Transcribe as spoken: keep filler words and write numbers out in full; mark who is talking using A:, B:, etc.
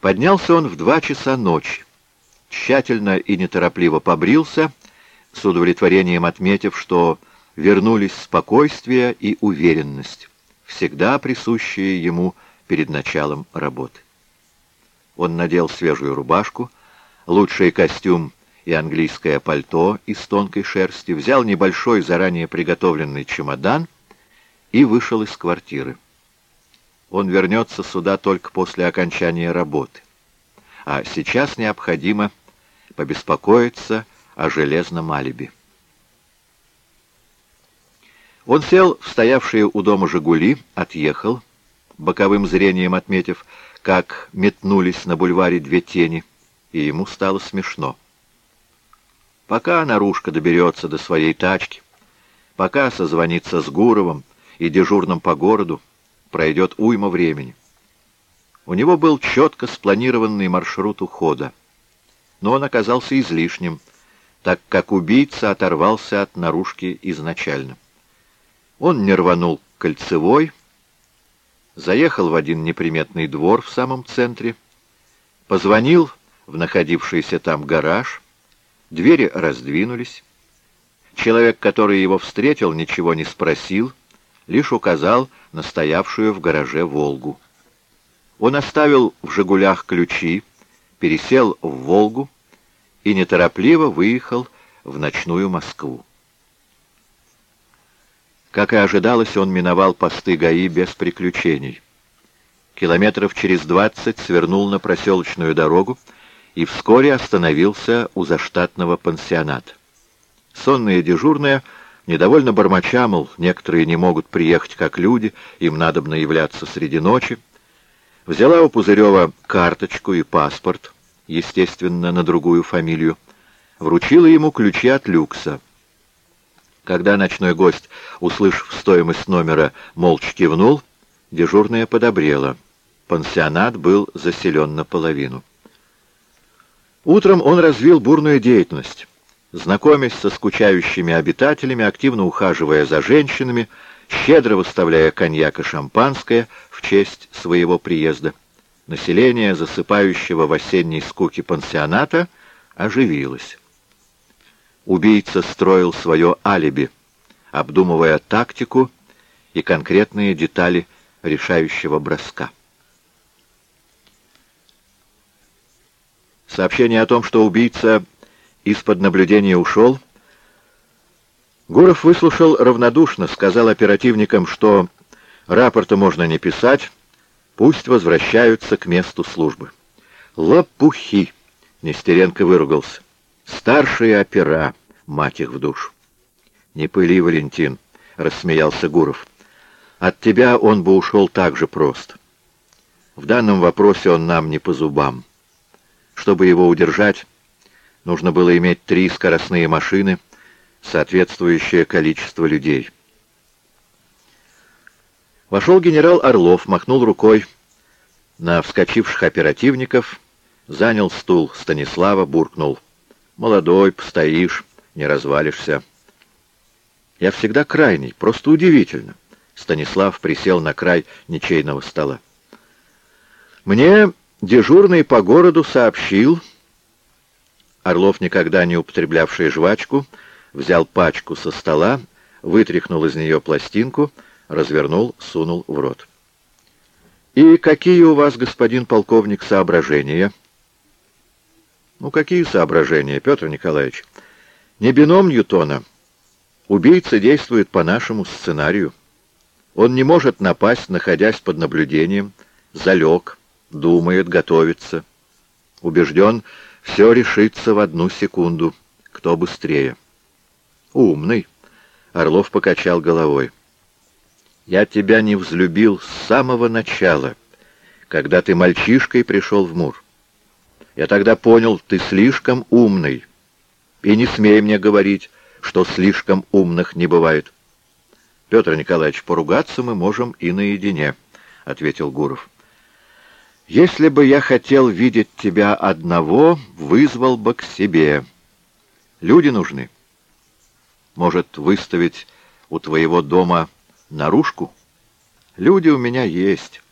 A: Поднялся он в два часа ночи, тщательно и неторопливо побрился, с удовлетворением отметив, что вернулись спокойствие и уверенность, всегда присущие ему перед началом работы. Он надел свежую рубашку, лучший костюм и английское пальто из тонкой шерсти, взял небольшой заранее приготовленный чемодан и вышел из квартиры. Он вернется сюда только после окончания работы, а сейчас необходимо побеспокоиться о железном алиби. Он сел в стоявшие у дома «Жигули», отъехал, боковым зрением отметив, как метнулись на бульваре две тени, и ему стало смешно. Пока Нарушка доберется до своей тачки, пока созвонится с Гуровым и дежурным по городу, пройдет уйма времени. У него был четко спланированный маршрут ухода, но он оказался излишним, так как убийца оторвался от Нарушки изначально. Он не рванул к Кольцевой, заехал в один неприметный двор в самом центре, позвонил в находившийся там гараж, двери раздвинулись. Человек, который его встретил, ничего не спросил, лишь указал на стоявшую в гараже «Волгу». Он оставил в «Жигулях» ключи, пересел в «Волгу» и неторопливо выехал в ночную Москву. Как и ожидалось, он миновал посты ГАИ без приключений. Километров через двадцать свернул на проселочную дорогу и вскоре остановился у заштатного пансионата. Сонные дежурные, недовольно бормоча, мол, некоторые не могут приехать как люди, им надобно являться среди ночи, взяла у Пузырева карточку и паспорт, естественно, на другую фамилию, вручила ему ключи от люкса. Когда ночной гость, услышав стоимость номера, молча кивнул, дежурная подобрела. Пансионат был заселен наполовину. Утром он развил бурную деятельность, знакомясь со скучающими обитателями, активно ухаживая за женщинами, щедро выставляя коньяк и шампанское в честь своего приезда. Население, засыпающего в осенней скуке пансионата, оживилось. Убийца строил свое алиби, обдумывая тактику и конкретные детали решающего броска. Сообщение о том, что убийца из-под наблюдения ушел, Гуров выслушал равнодушно, сказал оперативникам, что рапорта можно не писать, пусть возвращаются к месту службы. «Лопухи!» — Нестеренко выругался. «Старшие опера, мать их в душу!» «Не пыли, Валентин!» — рассмеялся Гуров. «От тебя он бы ушел так же просто. В данном вопросе он нам не по зубам. Чтобы его удержать, нужно было иметь три скоростные машины, соответствующее количество людей». Вошел генерал Орлов, махнул рукой на вскочивших оперативников, занял стул Станислава, буркнул: «Молодой, постоишь, не развалишься». «Я всегда крайний, просто удивительно». Станислав присел на край ничейного стола. «Мне дежурный по городу сообщил...» Орлов, никогда не употреблявший жвачку, взял пачку со стола, вытряхнул из нее пластинку, развернул, сунул в рот. «И какие у вас, господин полковник, соображения?» «Ну, какие соображения, Петр Николаевич? Не бином Ньютона. Убийца действует по нашему сценарию. Он не может напасть, находясь под наблюдением, залег, думает, готовится. Убежден, все решится в одну секунду. Кто быстрее?» «Умный», — Орлов покачал головой. «Я тебя не взлюбил с самого начала, когда ты мальчишкой пришел в Мур. Я тогда понял, ты слишком умный. И не смей мне говорить, что слишком умных не бывает». «Петр Николаевич, поругаться мы можем и наедине», — ответил Гуров. «Если бы я хотел видеть тебя одного, вызвал бы к себе. Люди нужны. Может, выставить у твоего дома наружку? Люди у меня есть.